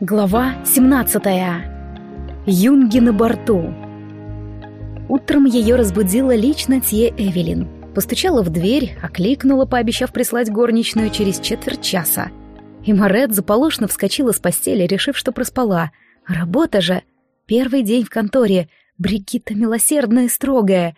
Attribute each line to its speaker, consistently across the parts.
Speaker 1: Глава 17. Юнги на борту. Утром ее разбудила лично Тье Эвелин. Постучала в дверь, окликнула, пообещав прислать горничную через четверть часа. И Марет заполошно вскочила с постели, решив, что проспала. Работа же! Первый день в конторе. Бригитта милосердная и строгая.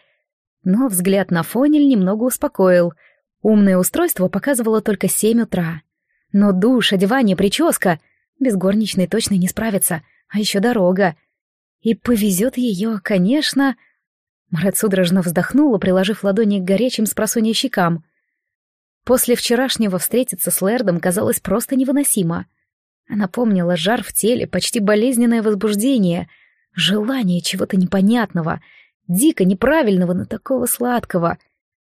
Speaker 1: Но взгляд на Фонель немного успокоил. Умное устройство показывало только 7 утра. Но душ, одевание, прическа... Без горничной точно не справится, а еще дорога. И повезет ее, конечно... Марет судорожно вздохнула, приложив ладони к горячим спросонья щекам. После вчерашнего встретиться с Лэрдом казалось просто невыносимо. Она помнила жар в теле, почти болезненное возбуждение, желание чего-то непонятного, дико неправильного, но такого сладкого.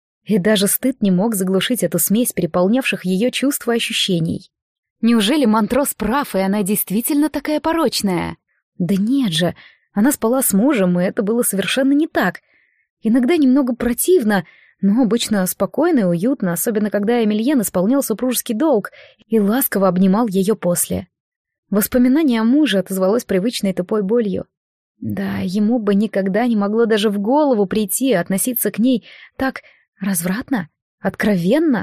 Speaker 1: И даже стыд не мог заглушить эту смесь переполнявших ее чувств и ощущений. Неужели Монтрос прав, и она действительно такая порочная? Да нет же, она спала с мужем, и это было совершенно не так. Иногда немного противно, но обычно спокойно и уютно, особенно когда Эмильен исполнял супружеский долг и ласково обнимал ее после. Воспоминание о муже отозвалось привычной тупой болью. Да, ему бы никогда не могло даже в голову прийти относиться к ней так развратно, откровенно.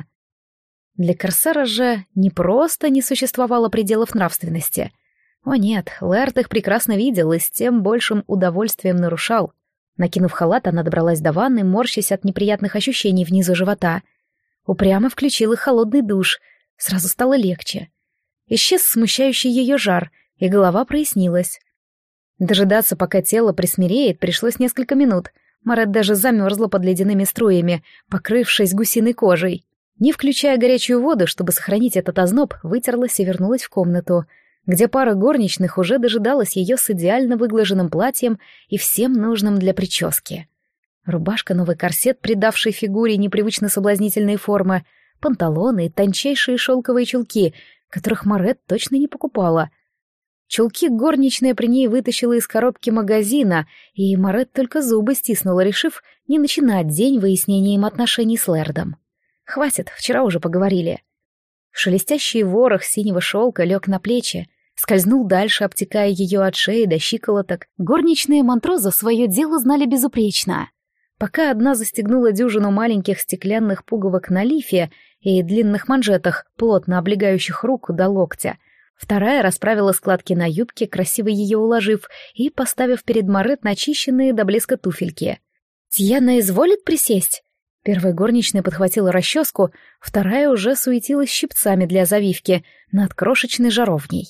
Speaker 1: Для корсара же не просто не существовало пределов нравственности. О нет, Лэрд их прекрасно видел и с тем большим удовольствием нарушал. Накинув халат, она добралась до ванны, морщась от неприятных ощущений внизу живота. Упрямо включила холодный душ, сразу стало легче. Исчез смущающий ее жар, и голова прояснилась. Дожидаться, пока тело присмиреет, пришлось несколько минут. Марет даже замерзла под ледяными струями, покрывшись гусиной кожей. Не включая горячую воду, чтобы сохранить этот озноб, вытерлась и вернулась в комнату, где пара горничных уже дожидалась ее с идеально выглаженным платьем и всем нужным для прически. Рубашка, новый корсет, придавший фигуре непривычно соблазнительные формы, панталоны и тончайшие шелковые чулки, которых Марет точно не покупала. Чулки горничная при ней вытащила из коробки магазина, и Марет только зубы стиснула, решив не начинать день выяснением отношений с Лэрдом. Хватит, вчера уже поговорили. Шелестящий ворох синего шелка лег на плечи, скользнул дальше, обтекая ее от шеи до щиколоток. Горничные Монтроза свое дело знали безупречно. Пока одна застегнула дюжину маленьких стеклянных пуговок на лифе и длинных манжетах, плотно облегающих руку до локтя, вторая расправила складки на юбке, красиво ее уложив и поставив перед Марет начищенные до блеска туфельки. «Тьяна изволит присесть?» Первая горничная подхватила расческу, вторая уже суетилась щипцами для завивки над крошечной жаровней.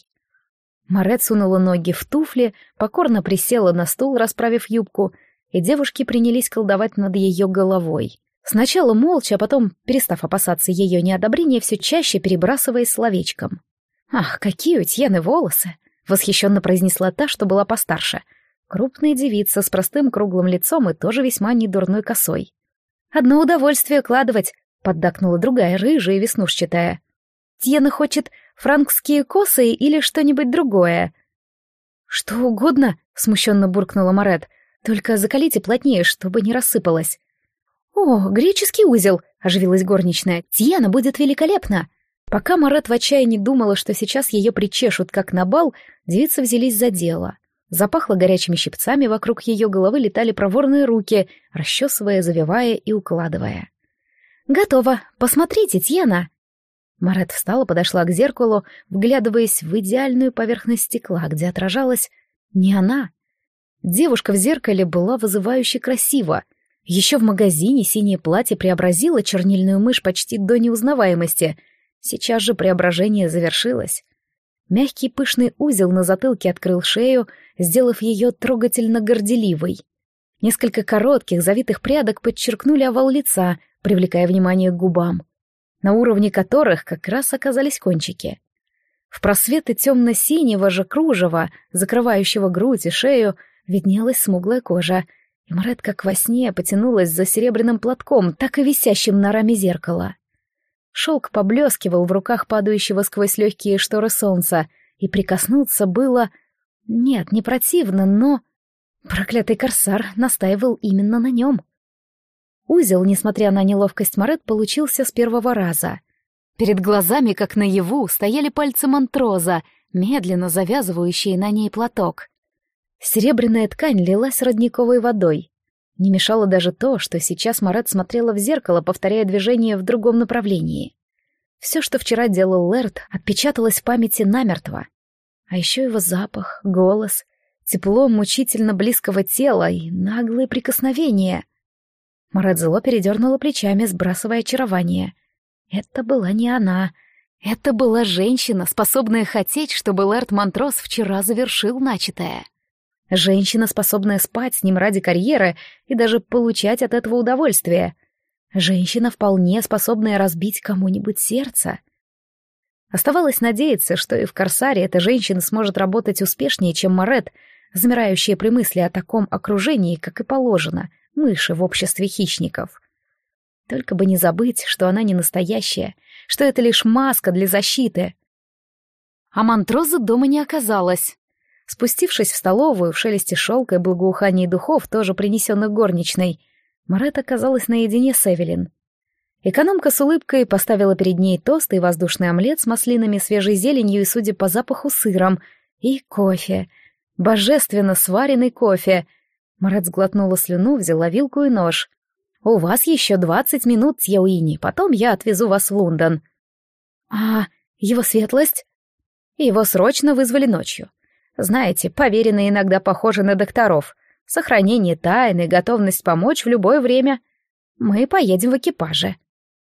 Speaker 1: Марет сунула ноги в туфли, покорно присела на стул, расправив юбку, и девушки принялись колдовать над ее головой. Сначала молча, а потом, перестав опасаться ее неодобрения, все чаще перебрасываясь словечком. «Ах, какие у Тьены волосы!» — восхищенно произнесла та, что была постарше. Крупная девица с простым круглым лицом и тоже весьма недурной косой. «Одно удовольствие укладывать», — поддакнула другая, рыжая и веснушчатая. «Тьена хочет франкские косы или что-нибудь другое?» «Что угодно», — смущенно буркнула Марет. «Только закалите плотнее, чтобы не рассыпалось». «О, греческий узел», — оживилась горничная. «Тьена будет великолепна». Пока Марет в отчаянии думала, что сейчас ее причешут, как на бал, девицы взялись за дело. Запахло горячими щипцами, вокруг ее головы летали проворные руки, расчесывая, завивая и укладывая. «Готово! Посмотрите, Тьена!» Марет встала, подошла к зеркалу, вглядываясь в идеальную поверхность стекла, где отражалась не она. Девушка в зеркале была вызывающе красива. Еще в магазине синее платье преобразило чернильную мышь почти до неузнаваемости. Сейчас же преображение завершилось. Мягкий пышный узел на затылке открыл шею, сделав ее трогательно горделивой. Несколько коротких завитых прядок подчеркнули овал лица, привлекая внимание к губам, на уровне которых как раз оказались кончики. В просветы темно-синего же кружева, закрывающего грудь и шею, виднелась смуглая кожа, и Марет, как во сне, потянулась за серебряным платком, так и висящим на раме зеркала. Шелк поблескивал в руках падающего сквозь легкие шторы солнца, и прикоснуться было... Нет, не противно, но... Проклятый корсар настаивал именно на нем. Узел, несмотря на неловкость Марет, получился с первого раза. Перед глазами, как наяву, стояли пальцы Монтроза, медленно завязывающие на ней платок. Серебряная ткань лилась родниковой водой. Не мешало даже то, что сейчас Марет смотрела в зеркало, повторяя движение в другом направлении. Все, что вчера делал Лэрд, отпечаталось в памяти намертво. А еще его запах, голос, тепло мучительно близкого тела и наглые прикосновения. Марет зло передернула плечами, сбрасывая очарование. Это была не она. Это была женщина, способная хотеть, чтобы Лэрд Монтрос вчера завершил начатое. Женщина, способная спать с ним ради карьеры и даже получать от этого удовольствие. Женщина, вполне способная разбить кому-нибудь сердце. Оставалось надеяться, что и в Корсаре эта женщина сможет работать успешнее, чем Марет, замирающая при мысли о таком окружении, как и положено, мыши в обществе хищников. Только бы не забыть, что она не настоящая, что это лишь маска для защиты. А Монтроза дома не оказалось. Спустившись в столовую, в шелесте шелка и благоухании духов, тоже принесенных горничной, Марет оказалась наедине с Эвелин. Экономка с улыбкой поставила перед ней тост и воздушный омлет с маслинами, свежей зеленью и, судя по запаху, сыром, и кофе. Божественно сваренный кофе. Марет сглотнула слюну, взяла вилку и нож. «У вас еще 20 минут, Тьяуини, потом я отвезу вас в Лондон». «А его светлость?» «Его срочно вызвали ночью. Знаете, поверенные иногда похожи на докторов. Сохранение тайны, готовность помочь в любое время. Мы поедем в экипаже».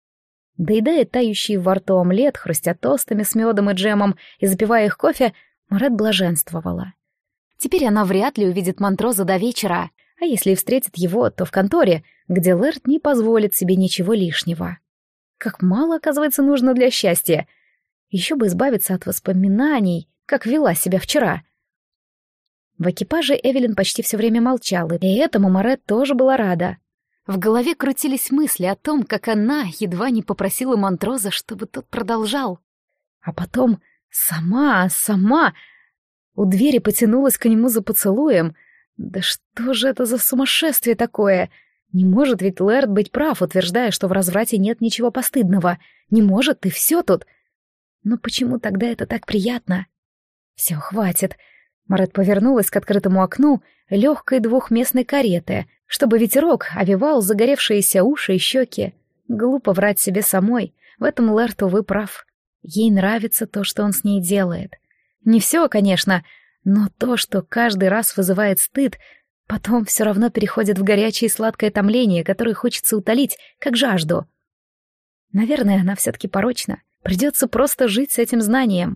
Speaker 1: Доедая тающий во рту омлет, хрустя тостами с медом и джемом и запивая их кофе, Марет блаженствовала. Теперь она вряд ли увидит Монтроза до вечера, а если и встретит его, то в конторе, где Лэрд не позволит себе ничего лишнего. Как мало, оказывается, нужно для счастья. Еще бы избавиться от воспоминаний, как вела себя вчера. В экипаже Эвелин почти все время молчала, и этому Марет тоже была рада. В голове крутились мысли о том, как она едва не попросила Монтроза, чтобы тот продолжал. А потом сама у двери потянулась к нему за поцелуем. Да что же это за сумасшествие такое? Не может ведь Лэрд быть прав, утверждая, что в разврате нет ничего постыдного. Не может, и все тут. Но почему тогда это так приятно? Все, хватит. Марет повернулась к открытому окну легкой двухместной кареты, чтобы ветерок овевал загоревшиеся уши и щеки. Глупо врать себе самой. В этом Лэрд, увы, прав. Ей нравится то, что он с ней делает. Не все, конечно, но то, что каждый раз вызывает стыд, потом все равно переходит в горячее и сладкое томление, которое хочется утолить, как жажду. Наверное, она все-таки порочна. Придется просто жить с этим знанием.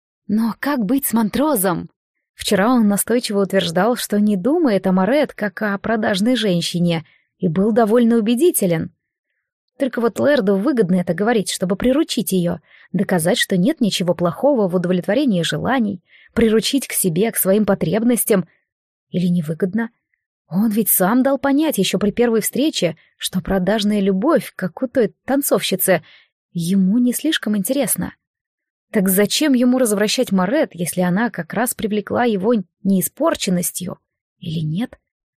Speaker 1: Но как быть с Монтрозом? Вчера он настойчиво утверждал, что не думает о Марет как о продажной женщине, и был довольно убедителен. Только вот Лэрду выгодно это говорить, чтобы приручить ее, доказать, что нет ничего плохого в удовлетворении желаний, приручить к себе, к своим потребностям. Или невыгодно? Он ведь сам дал понять еще при первой встрече, что продажная любовь, как у той танцовщицы, ему не слишком интересна. Так зачем ему развращать Марет, если она как раз привлекла его неиспорченностью? Или нет?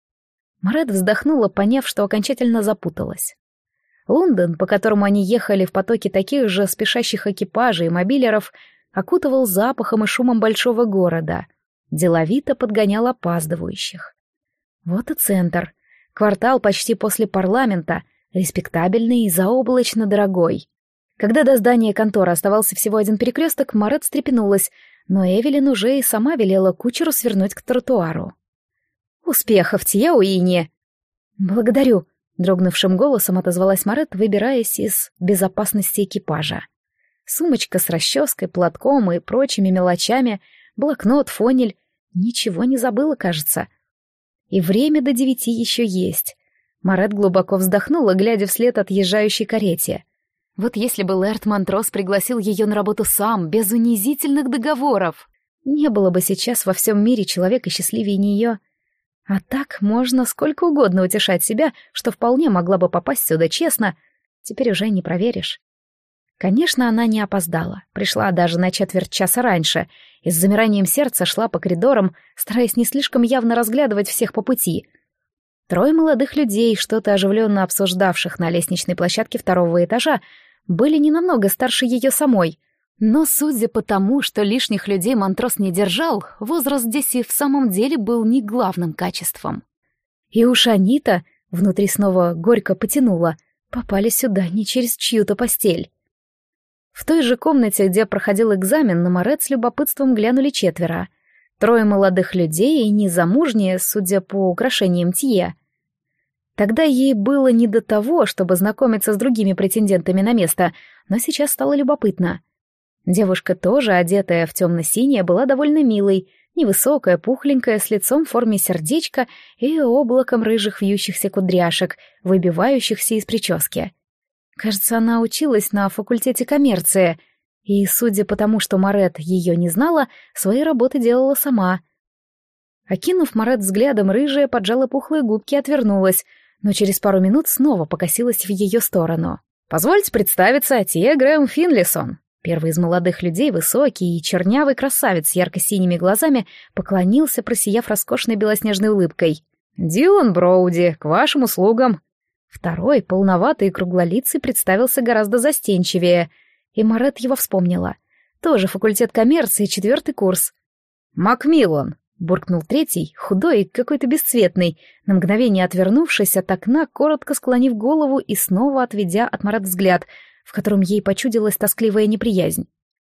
Speaker 1: Марет вздохнула, поняв, что окончательно запуталась. Лондон, по которому они ехали в потоке таких же спешащих экипажей и мобилеров, окутывал запахом и шумом большого города, деловито подгонял опаздывающих. Вот и центр. Квартал почти после парламента, респектабельный и заоблачно дорогой. Когда до здания конторы оставался всего один перекресток, Марет встрепенулась, но Эвелин уже и сама велела кучеру свернуть к тротуару. «Успехов, Тьяуини!» «Благодарю», — дрогнувшим голосом отозвалась Марет, выбираясь из безопасности экипажа. Сумочка с расческой, платком и прочими мелочами, блокнот, фонель. Ничего не забыла, кажется. И время до 9 еще есть. Марет глубоко вздохнула, глядя вслед отъезжающей карете. Вот если бы Лэрд Монтрос пригласил ее на работу сам, без унизительных договоров, не было бы сейчас во всем мире человека счастливее нее. А так можно сколько угодно утешать себя, что вполне могла бы попасть сюда честно, теперь уже не проверишь. Конечно, она не опоздала, пришла даже на четверть часа раньше и с замиранием сердца шла по коридорам, стараясь не слишком явно разглядывать всех по пути. Трое молодых людей, что-то оживленно обсуждавших на лестничной площадке второго этажа, были не намного старше ее самой. Но судя по тому, что лишних людей Монтрос не держал, возраст здесь и в самом деле был не главным качеством. И уж они-то, внутри снова горько потянуло, попали сюда не через чью-то постель. В той же комнате, где проходил экзамен, на Морет с любопытством глянули 4. 3 молодых людей и незамужние, судя по украшениям Тье. Тогда ей было не до того, чтобы знакомиться с другими претендентами на место, но сейчас стало любопытно. Девушка, тоже одетая в темно-синее, была довольно милой, невысокая, пухленькая, с лицом в форме сердечка и облаком рыжих вьющихся кудряшек, выбивающихся из прически. Кажется, она училась на факультете коммерции, и, судя по тому, что Морет ее не знала, свои работы делала сама. Окинув Морет взглядом, рыжая поджала пухлые губки и отвернулась, но через пару минут снова покосилась в ее сторону. «Позвольте представиться, Тье Грэм Финлисон». Первый из молодых людей, высокий и чернявый красавец с ярко-синими глазами, поклонился, просияв роскошной белоснежной улыбкой. «Дилан Броуди, к вашим услугам». Второй, полноватый и круглолицый, представился гораздо застенчивее, и Морет его вспомнила. Тоже факультет коммерции, 4 курс. «Макмиллан», — буркнул третий, худой и какой-то бесцветный, на мгновение отвернувшись от окна, коротко склонив голову и снова отведя от Морет взгляд, в котором ей почудилась тоскливая неприязнь.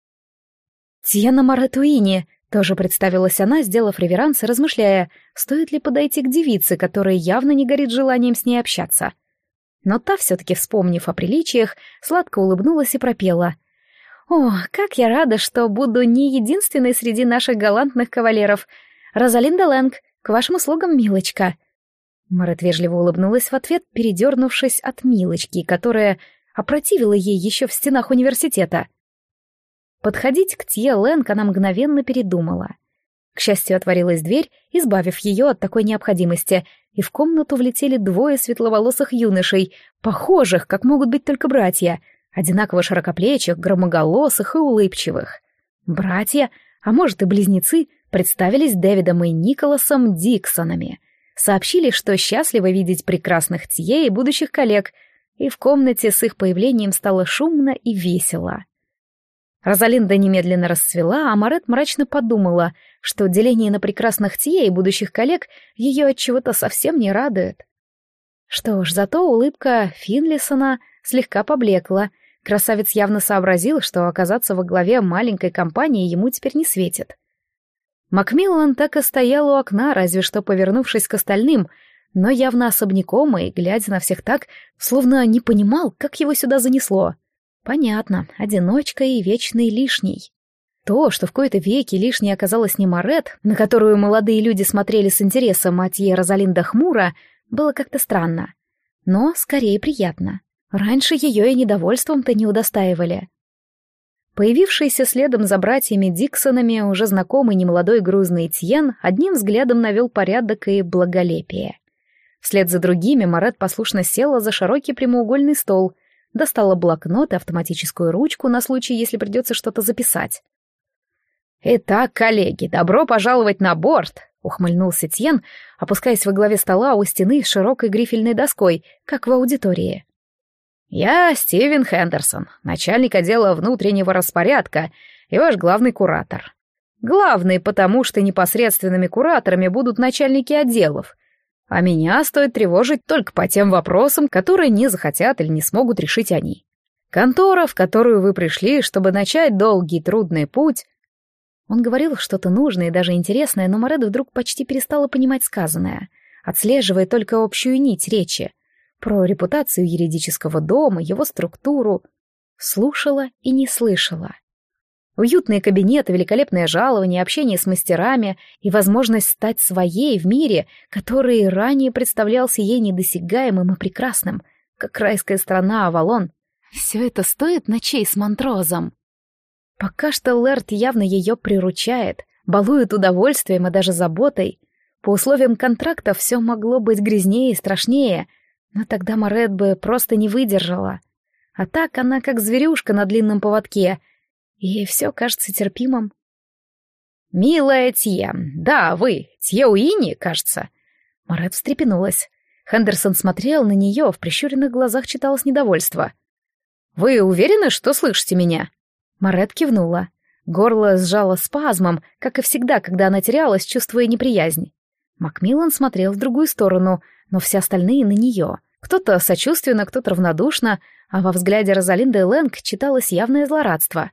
Speaker 1: «Тьена Моретуини», — тоже представилась она, сделав реверанс и размышляя, стоит ли подойти к девице, которая явно не горит желанием с ней общаться. Но та, все-таки вспомнив о приличиях, сладко улыбнулась и пропела. «О, как я рада, что буду не единственной среди наших галантных кавалеров. Розалинда Лэнг, к вашим услугам, милочка». Морет вежливо улыбнулась в ответ, передернувшись от милочки, которая опротивила ей еще в стенах университета. Подходить к Тье Лэнг она мгновенно передумала. К счастью, отворилась дверь, избавив ее от такой необходимости, и в комнату влетели 2 светловолосых юношей, похожих, как могут быть только братья, одинаково широкоплечих, громоголосых и улыбчивых. Братья, а может и близнецы, представились Дэвидом и Николасом Диксонами, сообщили, что счастливы видеть прекрасных Тье и будущих коллег, и в комнате с их появлением стало шумно и весело. Розалинда немедленно расцвела, а Морет мрачно подумала, что деление на прекрасных Тье и будущих коллег ее от чего-то совсем не радует. Что ж, зато улыбка Финлисона слегка поблекла. Красавец явно сообразил, что оказаться во главе маленькой компании ему теперь не светит. Макмиллан так и стоял у окна, разве что повернувшись к остальным, но явно особняком и глядя на всех так, словно не понимал, как его сюда занесло. Понятно, одиночка и вечный лишний. То, что в кои-то веки лишней оказалась не Морет, на которую молодые люди смотрели с интересом, а Тье Розалинда хмуро, было как-то странно. Но скорее приятно. Раньше ее и недовольством-то не удостаивали. Появившийся следом за братьями Диксонами уже знакомый немолодой грузный Тьен одним взглядом навел порядок и благолепие. Вслед за другими Морет послушно села за широкий прямоугольный стол, достала блокнот и автоматическую ручку на случай, если придется что-то записать. «Итак, коллеги, добро пожаловать на борт!» — ухмыльнулся Тьен, опускаясь во главе стола у стены с широкой грифельной доской, как в аудитории. «Я Стивен Хендерсон, начальник отдела внутреннего распорядка и ваш главный куратор. Главный, потому что непосредственными кураторами будут начальники отделов, а меня стоит тревожить только по тем вопросам, которые не захотят или не смогут решить они. Контора, в которую вы пришли, чтобы начать долгий трудный путь...» Он говорил что-то нужное и даже интересное, но Морет вдруг почти перестала понимать сказанное, отслеживая только общую нить речи. Про репутацию юридического дома, его структуру. Слушала и не слышала. Уютные кабинеты, великолепное жалование, общение с мастерами и возможность стать своей в мире, который ранее представлялся ей недосягаемым и прекрасным, как райская страна Авалон. Все это стоит ночей с Монтрозом. Пока что Лэрд явно ее приручает, балует удовольствием и даже заботой. По условиям контракта все могло быть грязнее и страшнее, но тогда Морет бы просто не выдержала. А так она как зверюшка на длинном поводке, и все кажется терпимым. «Милая Тье, да, вы, Тье Уини, кажется». Морет встрепенулась. Хендерсон смотрел на нее, в прищуренных глазах читалось недовольство. «Вы уверены, что слышите меня?» Марет кивнула. Горло сжало спазмом, как и всегда, когда она терялась, чувствуя неприязнь. Макмиллан смотрел в другую сторону, но все остальные на нее. Кто-то сочувственно, кто-то равнодушно, а во взгляде Розалинды Лэнг читалось явное злорадство.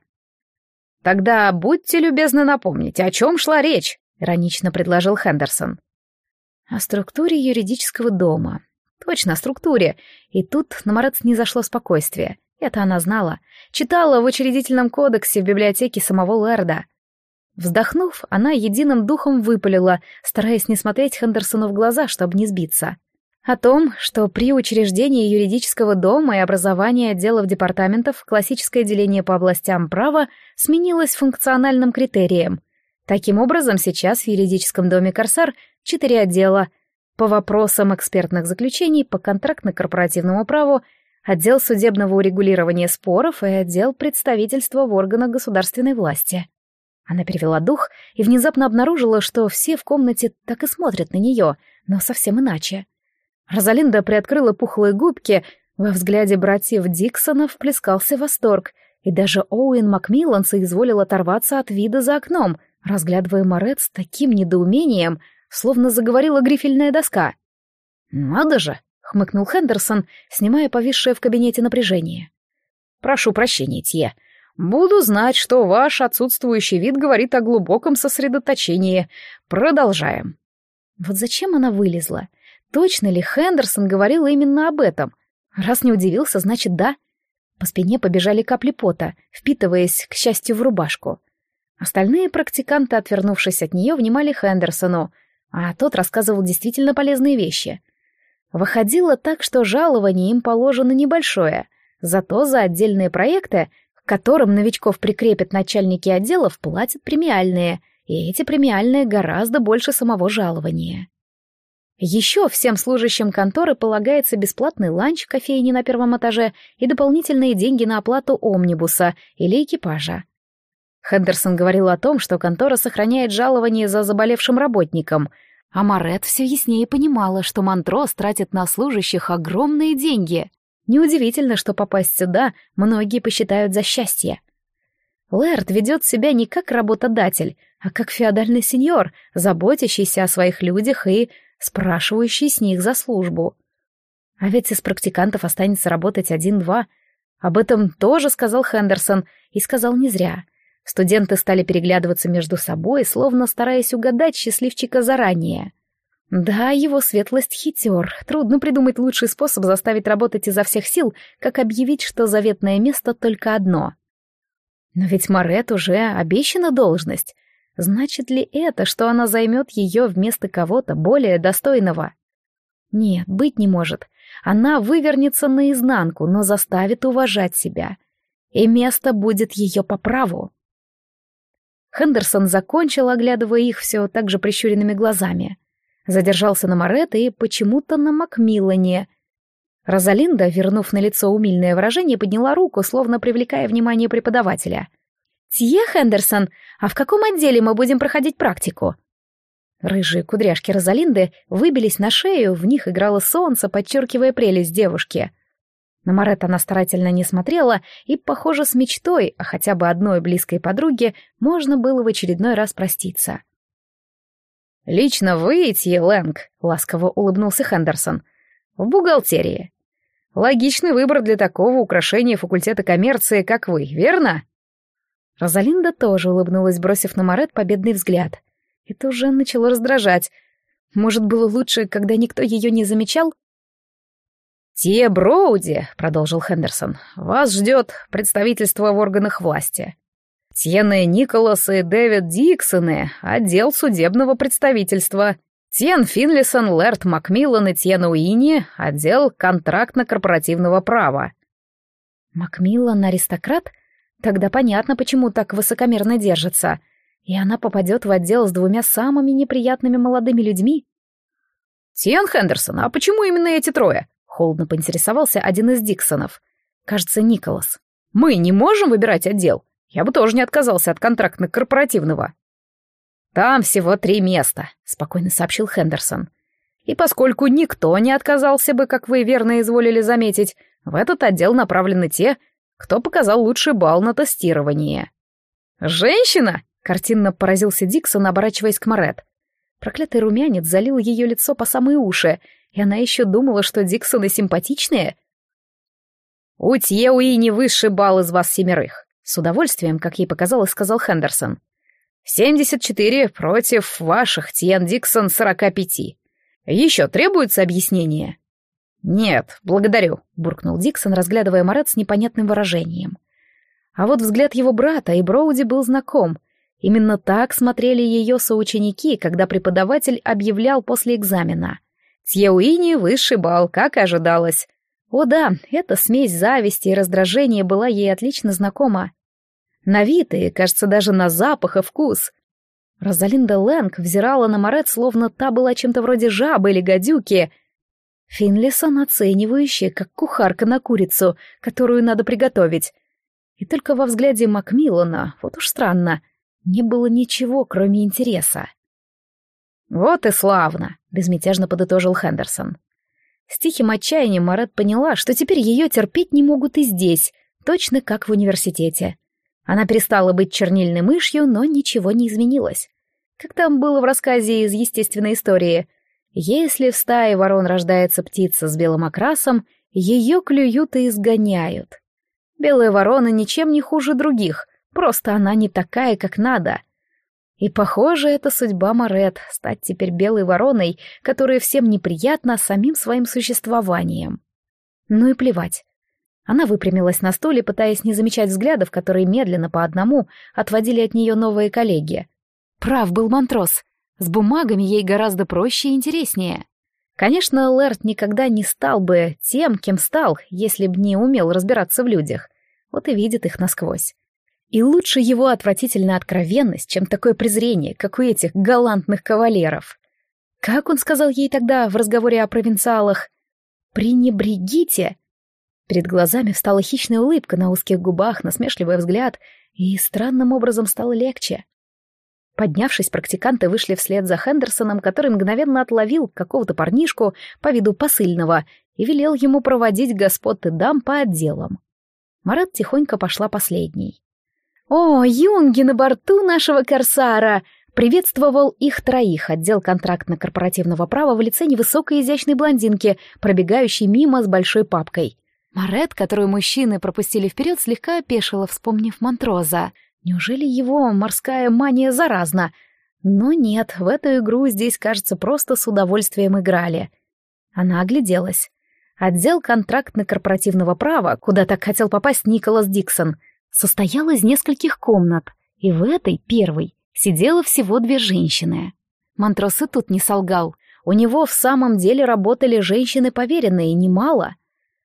Speaker 1: «Тогда будьте любезны напомнить, о чем шла речь», — иронично предложил Хендерсон. «О структуре юридического дома. Точно, о структуре. И тут на Марет снизошло спокойствие. Это она знала. Читала в учредительном кодексе в библиотеке самого Лэрда. Вздохнув, она единым духом выпалила, стараясь не смотреть Хендерсону в глаза, чтобы не сбиться. О том, что при учреждении юридического дома и образовании отделов департаментов классическое деление по областям права сменилось функциональным критерием. Таким образом, сейчас в юридическом доме «Корсар» 4 отдела. По вопросам экспертных заключений, по контрактно-корпоративному праву, отдел судебного урегулирования споров и отдел представительства в органах государственной власти. Она перевела дух и внезапно обнаружила, что все в комнате так и смотрят на нее, но совсем иначе. Розалинда приоткрыла пухлые губки, во взгляде братьев Диксонов плескался восторг, и даже Оуэн Макмиллан соизволил оторваться от вида за окном, разглядывая Марет с таким недоумением, словно заговорила грифельная доска. «Надо же!» — хмыкнул Хендерсон, снимая повисшее в кабинете напряжение. «Прошу прощения, Тье. Буду знать, что ваш отсутствующий вид говорит о глубоком сосредоточении. Продолжаем». Вот зачем она вылезла? Точно ли Хендерсон говорил именно об этом? Раз не удивился, значит, да. По спине побежали капли пота, впитываясь, к счастью, в рубашку. Остальные практиканты, отвернувшись от нее, внимали Хендерсону, а тот рассказывал действительно полезные вещи. Выходило так, что жалование им положено небольшое, зато за отдельные проекты, к которым новичков прикрепят начальники отделов, платят премиальные, и эти премиальные гораздо больше самого жалования. Еще всем служащим конторы полагается бесплатный ланч в кофейне на первом этаже и дополнительные деньги на оплату омнибуса или экипажа. Хендерсон говорил о том, что контора сохраняет жалование за заболевшим работником, а Марет все яснее понимала, что Монтрос тратит на служащих огромные деньги. Неудивительно, что попасть сюда многие посчитают за счастье. Лэрд ведет себя не как работодатель, а как феодальный сеньор, заботящийся о своих людях и спрашивающий с них за службу. А ведь из практикантов останется работать 1-2. Об этом тоже сказал Хендерсон, и сказал не зря. Студенты стали переглядываться между собой, словно стараясь угадать счастливчика заранее. Да, его светлость хитер. Трудно придумать лучший способ заставить работать изо всех сил, как объявить, что заветное место только одно. Но ведь Марет уже обещана должность. Значит ли это, что она займет ее вместо кого-то более достойного? Нет, быть не может. Она вывернется наизнанку, но заставит уважать себя. И место будет ее по праву. Хендерсон закончил, оглядывая их все так же прищуренными глазами. Задержался на Марет и почему-то на Макмиллане. Розалинда, вернув на лицо умильное выражение, подняла руку, словно привлекая внимание преподавателя. «Тье Хендерсон, а в каком отделе мы будем проходить практику?» Рыжие кудряшки Розалинды выбились на шею, в них играло солнце, подчеркивая прелесть девушки. На Марет она старательно не смотрела, и, похоже, с мечтой, а хотя бы одной близкой подруге, можно было в очередной раз проститься. «Лично вы, Тье Лэнг», — ласково улыбнулся Хендерсон, — «в бухгалтерии. Логичный выбор для такого украшения факультета коммерции, как вы, верно?» Розалинда тоже улыбнулась, бросив на Марет победный взгляд. Это уже начало раздражать. Может, было лучше, когда никто ее не замечал? «Тье Броуди», — продолжил Хендерсон, — «вас ждет представительство в органах власти. Тьены Николас и Дэвид Диксоны — отдел судебного представительства. Тьен Финлисон, Лэрд Макмиллан и Тьен Уинни — отдел контрактно-корпоративного права». «Макмиллан — аристократ? Тогда понятно, почему так высокомерно держится. И она попадет в отдел с 2 самыми неприятными молодыми людьми?» «Тьен Хендерсон, а почему именно эти 3?» — холодно поинтересовался один из Диксонов. Кажется, Николас. «Мы не можем выбирать отдел? Я бы тоже не отказался от контрактно-корпоративного». «Там всего 3 места», — спокойно сообщил Хендерсон. «И поскольку никто не отказался бы, как вы верно изволили заметить, в этот отдел направлены те, кто показал лучший балл на тестировании. «Женщина?» — картинно поразился Диксон, оборачиваясь к Морет. Проклятый румянец залил ее лицо по самые уши, и она еще думала, что Диксоны симпатичнее. «У Тьеуини высший балл из вас 7. С удовольствием, как ей показалось, сказал Хендерсон. 74 против ваших, Тьен Диксон, 45. Еще требуется объяснение?» «Нет, благодарю», — буркнул Диксон, разглядывая Морет с непонятным выражением. А вот взгляд его брата и Броуди был знаком. Именно так смотрели ее соученики, когда преподаватель объявлял после экзамена. Тьеуини высший балл, как и ожидалось. О да, эта смесь зависти и раздражения была ей отлично знакома. На вид и, кажется, даже на запах и вкус. Розалинда Лэнг взирала на Морет, словно та была чем-то вроде жабы или гадюки. Финлисон оценивающая, как кухарка на курицу, которую надо приготовить. И только во взгляде Макмиллана, вот уж странно, не было ничего, кроме интереса. «Вот и славно», — безмятежно подытожил Хендерсон. С тихим отчаянием Морет поняла, что теперь ее терпеть не могут и здесь, точно как в университете. Она перестала быть чернильной мышью, но ничего не изменилось. Как там было в рассказе из естественной истории? Если в стае ворон рождается птица с белым окрасом, ее клюют и изгоняют. Белая ворона ничем не хуже других, просто она не такая, как надо. И, похоже, это судьба Морет — стать теперь белой вороной, которая всем неприятна самим своим существованием. Ну и плевать. Она выпрямилась на стуле, пытаясь не замечать взглядов, которые медленно по одному отводили от нее новые коллеги. Прав был Монтрос. С бумагами ей гораздо проще и интереснее. Конечно, Лэрд никогда не стал бы тем, кем стал, если б не умел разбираться в людях. Вот и видит их насквозь. И лучше его отвратительная откровенность, чем такое презрение, как у этих галантных кавалеров. Как он сказал ей тогда в разговоре о провинциалах? «Пренебрегите!» Перед глазами встала хищная улыбка на узких губах, насмешливый взгляд, и странным образом стало легче. Поднявшись, практиканты вышли вслед за Хендерсоном, который мгновенно отловил какого-то парнишку по виду посыльного и велел ему проводить господ и дам по отделам. Морет тихонько пошла последней. «О, юнги на борту нашего корсара!» Приветствовал их троих отдел контрактно-корпоративного права в лице невысокой изящной блондинки, пробегающей мимо с большой папкой. Морет, которую мужчины пропустили вперед, слегка опешила, вспомнив Монтроза. Неужели его морская мания заразна? Но нет, в эту игру здесь, кажется, просто с удовольствием играли. Она огляделась. Отдел контрактно-корпоративного права, куда так хотел попасть Николас Диксон, состоял из нескольких комнат, и в этой, первой, сидело всего 2 женщины. Монтрос и тут не солгал. У него в самом деле работали женщины поверенные, немало.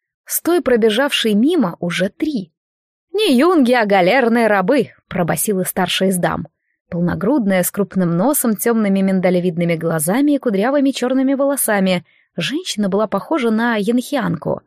Speaker 1: С той, пробежавшей мимо, уже 3. «Не юнги, а галерные рабы», — пробасила старшая из дам. Полногрудная, с крупным носом, темными миндалевидными глазами и кудрявыми черными волосами, женщина была похожа на янхианку.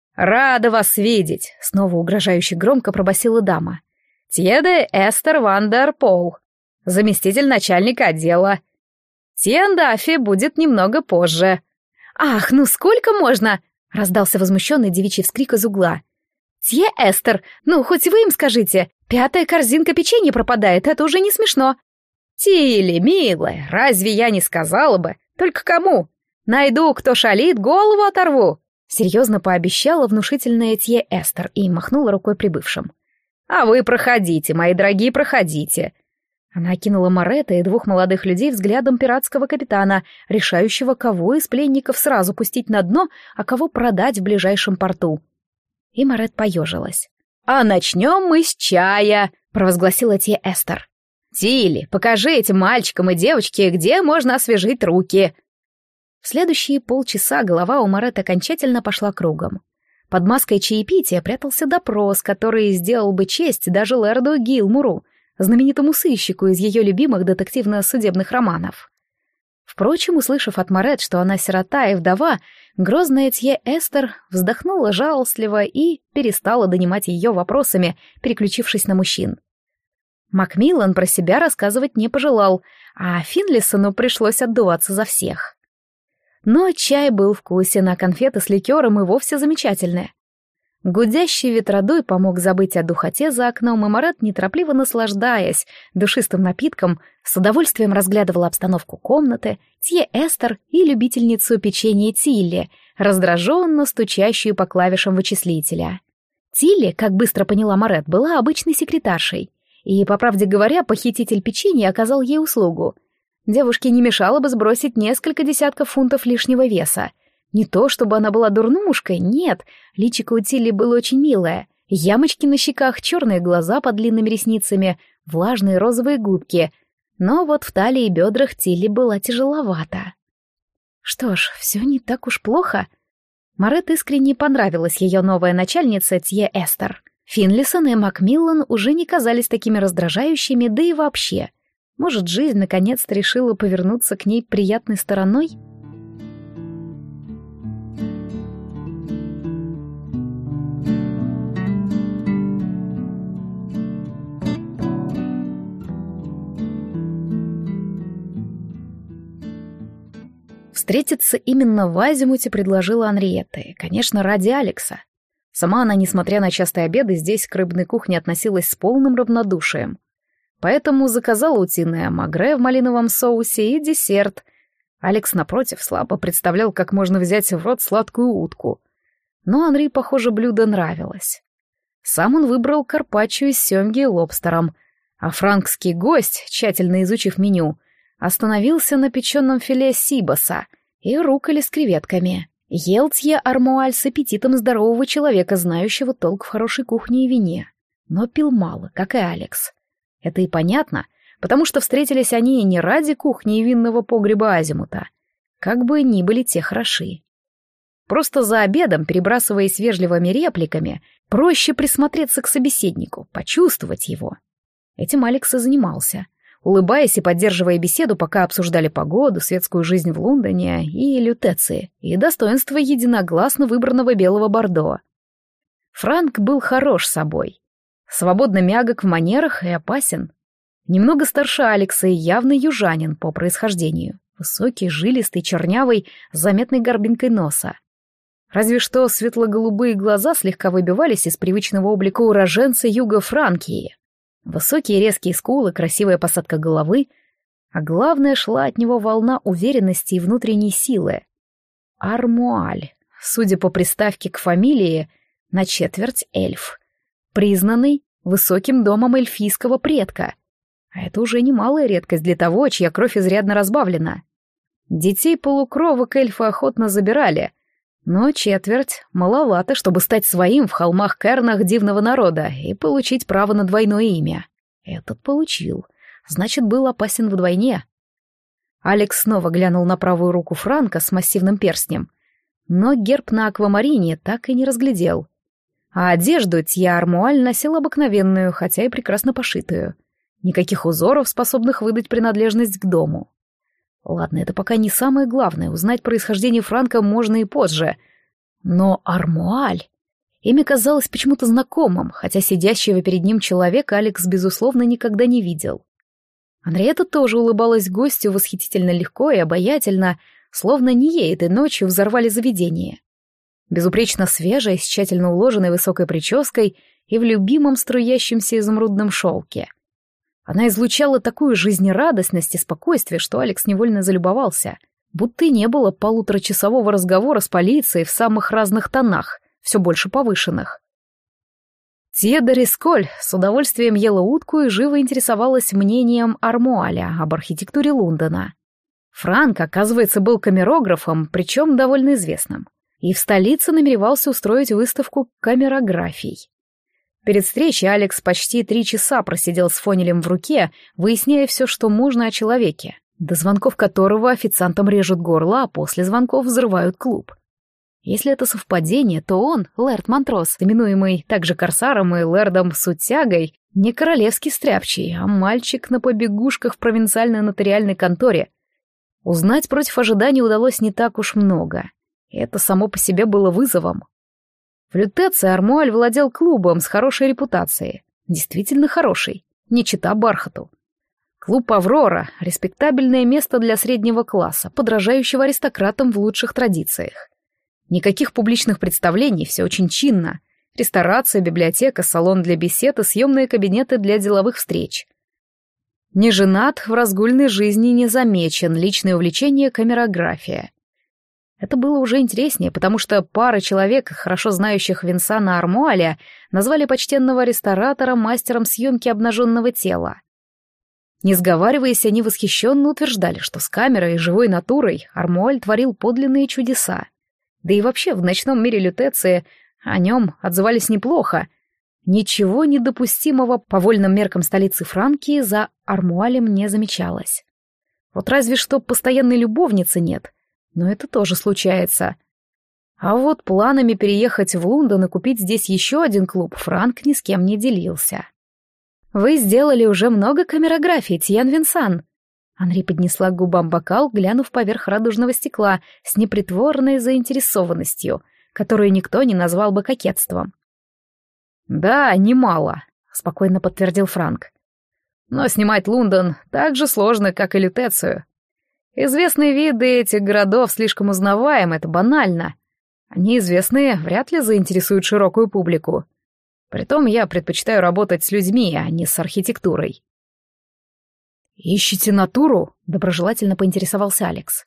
Speaker 1: «Рада вас видеть», — снова угрожающе громко пробасила дама. «Тьеде Эстер Ван дер Пол, заместитель начальника отдела. Тьен Даффи будет немного позже». «Ах, ну сколько можно?» — раздался возмущенный девичий вскрик из угла. «Тье Эстер, ну хоть вы им скажите, 5-я корзинка печенья пропадает, это уже не смешно». «Тилли, милая, разве я не сказала бы? Только кому? Найду, кто шалит, голову оторву», — серьезно пообещала внушительная Тье Эстер и махнула рукой прибывшим. «А вы проходите, мои дорогие, проходите». Она окинула Моретта и 2 молодых людей взглядом пиратского капитана, решающего, кого из пленников сразу пустить на дно, а кого продать в ближайшем порту. И Морет поежилась. «А начнем мы с чая», — провозгласила Тье Эстер. «Тилли, покажи этим мальчикам и девочке, где можно освежить руки». В следующие полчаса голова у Морет окончательно пошла кругом. Под маской чаепития прятался допрос, который сделал бы честь даже лэрду Гилмуру, знаменитому сыщику из ее любимых детективно-судебных романов. Впрочем, услышав от Морет, что она сирота и вдова, грозная Тье Эстер вздохнула жалостливо и перестала донимать ее вопросами, переключившись на мужчин. Макмиллан про себя рассказывать не пожелал, а Финлисону пришлось отдуваться за всех. Но чай был вкусен, а конфеты с ликером и вовсе замечательные. Гудящий ветродуй помог забыть о духоте за окном, и Марет, неторопливо наслаждаясь душистым напитком, с удовольствием разглядывала обстановку комнаты, Тье Эстер и любительницу печенья Тилли, раздраженно стучащую по клавишам вычислителя. Тилли, как быстро поняла Марет, была обычной секретаршей, и, по правде говоря, похититель печенья оказал ей услугу. Девушке не мешало бы сбросить несколько десятков фунтов лишнего веса. Не то, чтобы она была дурнушкой, нет, личико у Тилли было очень милое. Ямочки на щеках, черные глаза под длинными ресницами, влажные розовые губки. Но вот в талии и бедрах Тилли была тяжеловата. Что ж, все не так уж плохо. Марет искренне понравилась ее новая начальница Тье Эстер. Финлисон и Макмиллан уже не казались такими раздражающими, да и вообще. Может, жизнь наконец-то решила повернуться к ней приятной стороной? Встретиться именно в Азимуте предложила Анриетта, и, конечно, ради Алекса. Сама она, несмотря на частые обеды, здесь к рыбной кухне относилась с полным равнодушием. Поэтому заказала утиное магре в малиновом соусе и десерт. Алекс, напротив, слабо представлял, как можно взять в рот сладкую утку. Но Анри, похоже, блюдо нравилось. Сам он выбрал карпаччо из семги и лобстером, а франкский гость, тщательно изучив меню, остановился на печеном филе сибаса и рукколе с креветками. Ел Тье Армуаль с аппетитом здорового человека, знающего толк в хорошей кухне и вине. Но пил мало, как и Алекс. Это и понятно, потому что встретились они не ради кухни и винного погреба Азимута. Как бы ни были те хороши. Просто за обедом, перебрасываясь вежливыми репликами, проще присмотреться к собеседнику, почувствовать его. Этим Алекс и занимался, улыбаясь и поддерживая беседу, пока обсуждали погоду, светскую жизнь в Лондоне и Лютеции, и достоинство единогласно выбранного белого бордо. Франк был хорош собой, свободно мягок в манерах и опасен. Немного старше Алекса и явный южанин по происхождению, высокий, жилистый, чернявый, с заметной горбинкой носа. Разве что светло-голубые глаза слегка выбивались из привычного облика уроженца юга Франкии. Высокие резкие скулы, красивая посадка головы, а главное, шла от него волна уверенности и внутренней силы. Армуаль, судя по приставке к фамилии, на четверть эльф, признанный высоким домом эльфийского предка. А это уже немалая редкость для того, чья кровь изрядно разбавлена. Детей полукровок эльфы охотно забирали, но четверть маловато, чтобы стать своим в холмах-кернах дивного народа и получить право на двойное имя. Этот получил, значит, был опасен вдвойне. Алекс снова глянул на правую руку Франка с массивным перстнем, но герб на аквамарине так и не разглядел. А одежду Тье Армуаль носил обыкновенную, хотя и прекрасно пошитую. Никаких узоров, способных выдать принадлежность к дому. Ладно, это пока не самое главное, узнать происхождение Франка можно и позже. Но Армуаль... Имя казалось почему-то знакомым, хотя сидящего перед ним человека Алекс, безусловно, никогда не видел. Анриетта тоже улыбалась гостю восхитительно легко и обаятельно, словно не ей этой ночью взорвали заведение. Безупречно свежая, с тщательно уложенной высокой прической и в любимом струящемся изумрудном шелке. Она излучала такую жизнерадостность и спокойствие, что Алекс невольно залюбовался, будто и не было полуторачасового разговора с полицией в самых разных тонах, все больше повышенных. Тье де Рисколь с удовольствием ела утку и живо интересовалась мнением Армуаля об архитектуре Лондона. Франк, оказывается, был камерографом, причем довольно известным, и в столице намеревался устроить выставку камерографий. Перед встречей Алекс почти 3 часа просидел с фонелем в руке, выясняя все, что можно о человеке, до звонков которого официантам режут горло, а после звонков взрывают клуб. Если это совпадение, то он, лэрд Монтрос, именуемый также корсаром и лэрдом Сутягой, не королевский стряпчий, а мальчик на побегушках в провинциальной нотариальной конторе. Узнать против ожиданий удалось не так уж много. Это само по себе было вызовом. В Лютеции Армуаль владел клубом с хорошей репутацией. Действительно хорошей, не чита Бархату. Клуб «Аврора» — респектабельное место для среднего класса, подражающего аристократам в лучших традициях. Никаких публичных представлений, все очень чинно. Ресторация, библиотека, салон для бесед и съемные кабинеты для деловых встреч. Не женат, в разгульной жизни не замечен, личное увлечение — камерография. Это было уже интереснее, потому что пара человек, хорошо знающих Винсана Армуаля, назвали почтенного ресторатора мастером съемки обнаженного тела. Не сговариваясь, они восхищенно утверждали, что с камерой и живой натурой Армуаль творил подлинные чудеса. Да и вообще в ночном мире лютеции о нем отзывались неплохо. Ничего недопустимого по вольным меркам столицы Франкии за Армуалем не замечалось. Вот разве что постоянной любовницы нет, но это тоже случается. А вот планами переехать в Лондон и купить здесь еще один клуб Франк ни с кем не делился. «Вы сделали уже много камерографий, Тьен Винсан». Анри поднесла к губам бокал, глянув поверх радужного стекла с непритворной заинтересованностью, которую никто не назвал бы кокетством. «Да, немало», — спокойно подтвердил Франк. «Но снимать Лондон так же сложно, как и лютецию. Известные виды этих городов слишком узнаваемы, это банально. Они известные вряд ли заинтересуют широкую публику. Притом я предпочитаю работать с людьми, а не с архитектурой». «Ищете натуру?» — доброжелательно поинтересовался Алекс.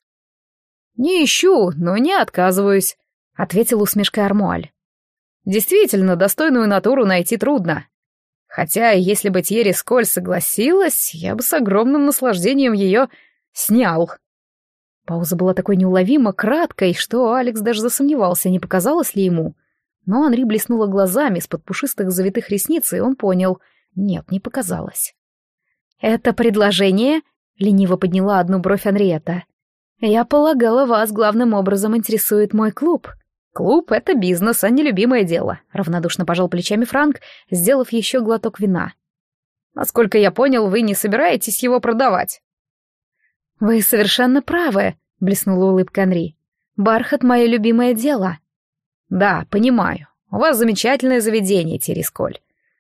Speaker 1: «Не ищу, но не отказываюсь», — ответил усмешкой Армуаль. «Действительно, достойную натуру найти трудно. Хотя, если бы Тьерри Сколь согласилась, я бы с огромным наслаждением ее снял». Пауза была такой неуловимо краткой, что Алекс даже засомневался, не показалось ли ему. Но Анри блеснула глазами из-под пушистых завитых ресниц, и он понял. Нет, не показалось. «Это предложение?» — лениво подняла одну бровь Анриетта. «Я полагала, вас главным образом интересует мой клуб». «Клуб — это бизнес, а не любимое дело», — равнодушно пожал плечами Франк, сделав еще глоток вина. «Насколько я понял, вы не собираетесь его продавать». «Вы совершенно правы», — блеснула улыбка Анри. «Бархат — мое любимое дело». «Да, понимаю. У вас замечательное заведение, Тьерри Сколь.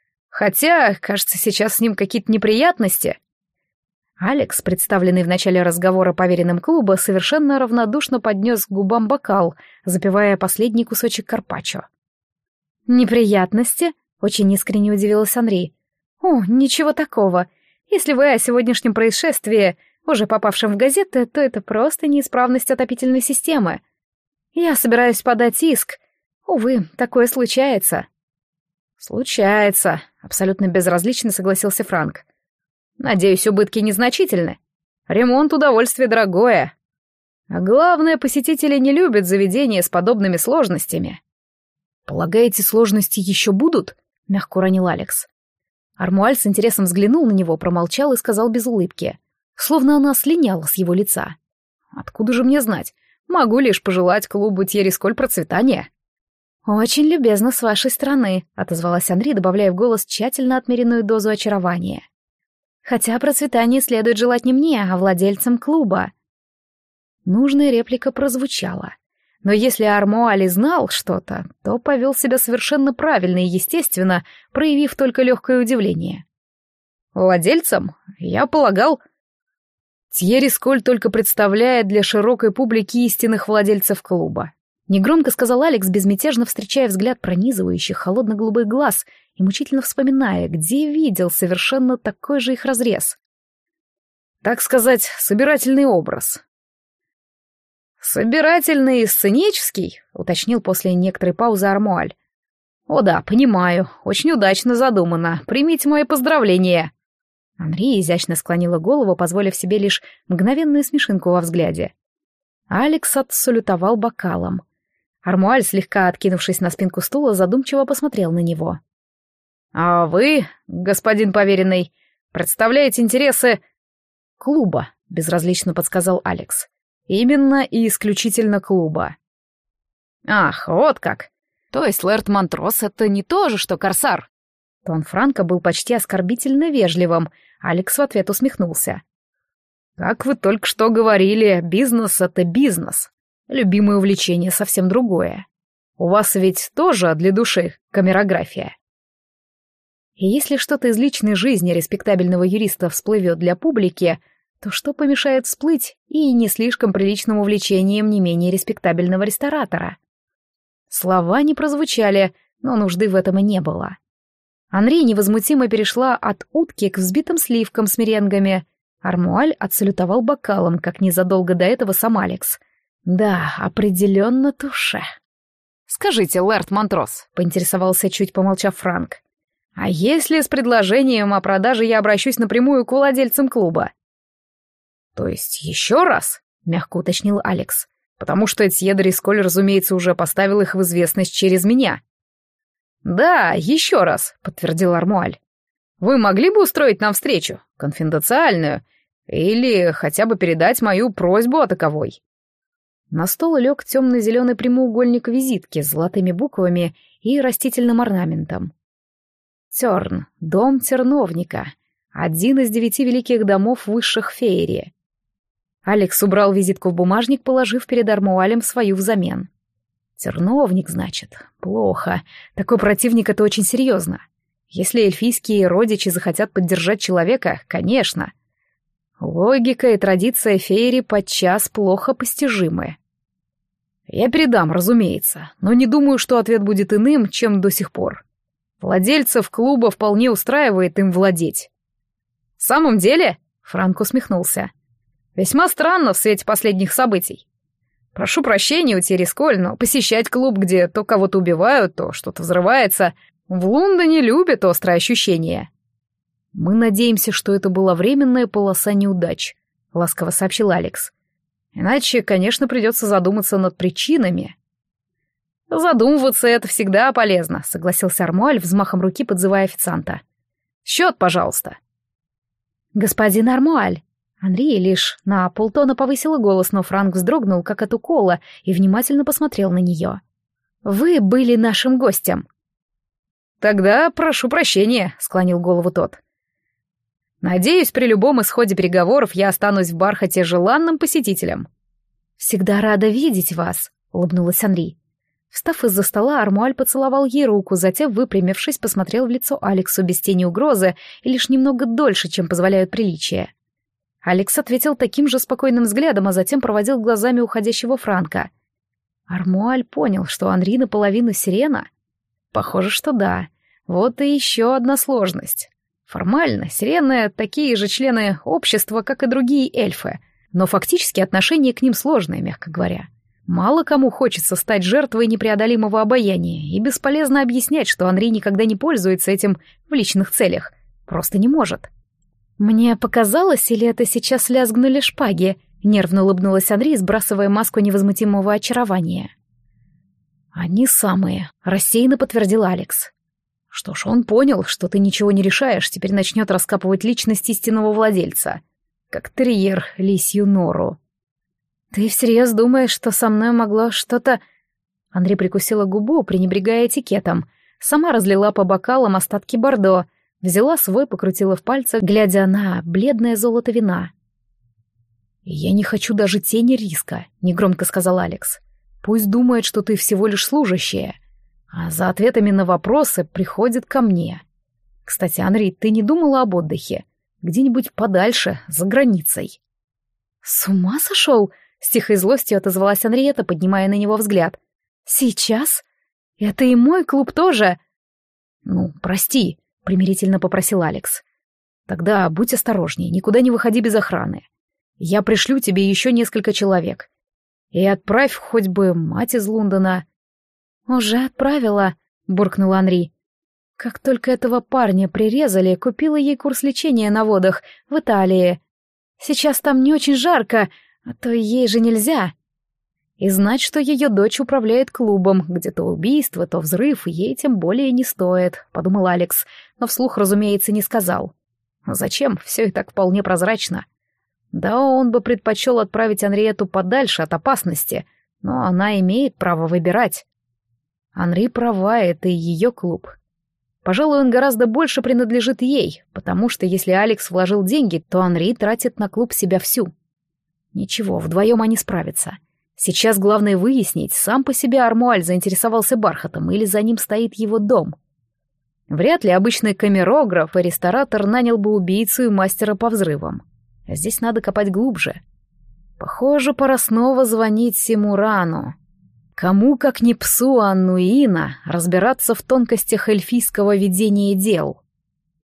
Speaker 1: Хотя, кажется, сейчас с ним какие-то неприятности». Алекс, представленный в начале разговора поверенным клуба, совершенно равнодушно поднес к губам бокал, запивая последний кусочек карпаччо. «Неприятности?» — очень искренне удивилась Анри. «О, ничего такого. Если вы о сегодняшнем происшествии, уже попавшем в газеты, то это просто неисправность отопительной системы. Я собираюсь подать иск. Увы, такое случается». «Случается», — абсолютно безразлично согласился Франк. «Надеюсь, убытки незначительны. Ремонт — удовольствие дорогое. А главное, посетители не любят заведения с подобными сложностями». «Полагаете, сложности еще будут?» — мягко уронил Алекс. Армуаль с интересом взглянул на него, промолчал и сказал без улыбки, словно она слиняла с его лица. «Откуда же мне знать? Могу лишь пожелать клубу Тьерри Сколь процветания». «Очень любезно с вашей стороны», — отозвалась Анри, добавляя в голос тщательно отмеренную дозу очарования. «Хотя процветание следует желать не мне, а владельцам клуба». Нужная реплика прозвучала. Но если Армуаль знал что-то, то повел себя совершенно правильно и естественно, проявив только легкое удивление. «Владельцам? Я полагал...» «Тьерри Сколь только представляет для широкой публики истинных владельцев клуба», — негромко сказал Алекс, безмятежно встречая взгляд пронизывающих холодно-голубых глаз и мучительно вспоминая, где видел совершенно такой же их разрез. «Так сказать, собирательный образ». «Собирательный и сценический?» — уточнил после некоторой паузы Армуаль. «О да, понимаю, очень удачно задумано. Примите мои поздравления». Анри изящно склонила голову, позволив себе лишь мгновенную смешинку во взгляде. Алекс отсалютовал бокалом. Армуаль, слегка откинувшись на спинку стула, задумчиво посмотрел на него. «А вы, господин поверенный, представляете интересы...» «Клуба», — безразлично подсказал Алекс. «Именно и исключительно клуба». «Ах, вот как! То есть лэрд Монтрос — это не то же, что корсар?» Тон Франка был почти оскорбительно вежливым. Алекс в ответ усмехнулся. «Как вы только что говорили, бизнес — это бизнес. Любимое увлечение совсем другое. У вас ведь тоже для души камерография». И если что-то из личной жизни респектабельного юриста всплывет для публики, то что помешает всплыть и не слишком приличным увлечением не менее респектабельного ресторатора? Слова не прозвучали, но нужды в этом и не было. Анри невозмутимо перешла от утки к взбитым сливкам с меренгами. Армуаль отсалютовал бокалом, как незадолго до этого сам Алекс. Да, определенно туше. «Скажите, лэрд Монтрос», — поинтересовался, чуть помолчав Франк, «а если с предложением о продаже я обращусь напрямую к владельцам клуба?» «То есть еще раз?» — мягко уточнил Алекс. «Потому что Этье де Рисколь, разумеется, уже поставил их в известность через меня». «Да, еще раз», — подтвердил Армуаль. «Вы могли бы устроить нам встречу, конфиденциальную, или хотя бы передать мою просьбу о таковой?» На стол лег темно-зеленый прямоугольник визитки с золотыми буквами и растительным орнаментом. Терн, дом терновника, один из 9 великих домов высших феерии. Алекс убрал визитку в бумажник, положив перед Армуалем свою взамен. Терновник, значит. Плохо. Такой противник — это очень серьезно. Если эльфийские родичи захотят поддержать человека, конечно. Логика и традиция феерии подчас плохо постижимы. Я передам, разумеется, но не думаю, что ответ будет иным, чем до сих пор. Владельцев клуба вполне устраивает им владеть. «В самом деле?» — Франк усмехнулся. «Весьма странно в свете последних событий. Прошу прощения у Тересколь, но посещать клуб, где то кого-то убивают, то что-то взрывается, в Лондоне любят острые ощущения». «Мы надеемся, что это была временная полоса неудач», — ласково сообщил Алекс. «Иначе, конечно, придется задуматься над причинами». «Задумываться — это всегда полезно», — согласился Армуаль, взмахом руки подзывая официанта. «Счет, пожалуйста». «Господин Армуаль». Анри лишь на полтона повысила голос, но Франк вздрогнул, как от укола, и внимательно посмотрел на нее. «Вы были нашим гостем». «Тогда прошу прощения», — склонил голову тот. «Надеюсь, при любом исходе переговоров я останусь в бархате желанным посетителем». «Всегда рада видеть вас», — улыбнулась Анри. Встав из-за стола, Армуаль поцеловал ей руку, затем, выпрямившись, посмотрел в лицо Алексу без тени угрозы и лишь немного дольше, чем позволяют приличия. Алекс ответил таким же спокойным взглядом, а затем проводил глазами уходящего Франка. Армуаль понял, что Анри наполовину сирена. Похоже, что да. Вот и еще одна сложность. Формально сирены — такие же члены общества, как и другие эльфы, но фактически отношение к ним сложное, мягко говоря. Мало кому хочется стать жертвой непреодолимого обаяния, и бесполезно объяснять, что Анри никогда не пользуется этим в личных целях. Просто не может. «Мне показалось, или это сейчас лязгнули шпаги?» — нервно улыбнулась Анри, сбрасывая маску невозмутимого очарования. «Они самые», — рассеянно подтвердил Алекс. «Что ж, он понял, что ты ничего не решаешь, теперь начнет раскапывать личность истинного владельца. Как терьер лисью нору». «Ты всерьез думаешь, что со мной могло что-то...» Анри прикусила губу, пренебрегая этикетом. Сама разлила по бокалам остатки бордо, взяла свой, покрутила в пальцах, глядя на бледное золото вина. «Я не хочу даже тени риска», — негромко сказал Алекс. «Пусть думает, что ты всего лишь служащая, а за ответами на вопросы приходит ко мне. Кстати, Анри, ты не думала об отдыхе? Где-нибудь подальше, за границей?» «С ума сошел?» — с тихой злостью отозвалась Анриетта, поднимая на него взгляд. «Сейчас? Это и мой клуб тоже?» «Ну, прости», — примирительно попросил Алекс. «Тогда будь осторожней, никуда не выходи без охраны. Я пришлю тебе еще несколько человек. И отправь хоть бы мать из Лондона». «Уже отправила», — буркнула Анри. «Как только этого парня прирезали, купила ей курс лечения на водах в Италии. Сейчас там не очень жарко, а то ей же нельзя. И знать, что ее дочь управляет клубом, где то убийство, то взрыв, ей тем более не стоит», — подумал Алекс, но вслух, разумеется, не сказал. «Зачем? Все и так вполне прозрачно». Да, он бы предпочел отправить Анриетту подальше от опасности, но она имеет право выбирать. Анри права, это и ее клуб. Пожалуй, он гораздо больше принадлежит ей, потому что если Алекс вложил деньги, то Анри тратит на клуб себя всю. Ничего, вдвоем они справятся. Сейчас главное выяснить, сам по себе Армуаль заинтересовался бархатом или за ним стоит его дом. Вряд ли обычный камерограф и ресторатор нанял бы убийцу и мастера по взрывам. А здесь надо копать глубже. Похоже, пора снова звонить Симурану. Кому, как не псу Аннуина, разбираться в тонкостях эльфийского ведения дел?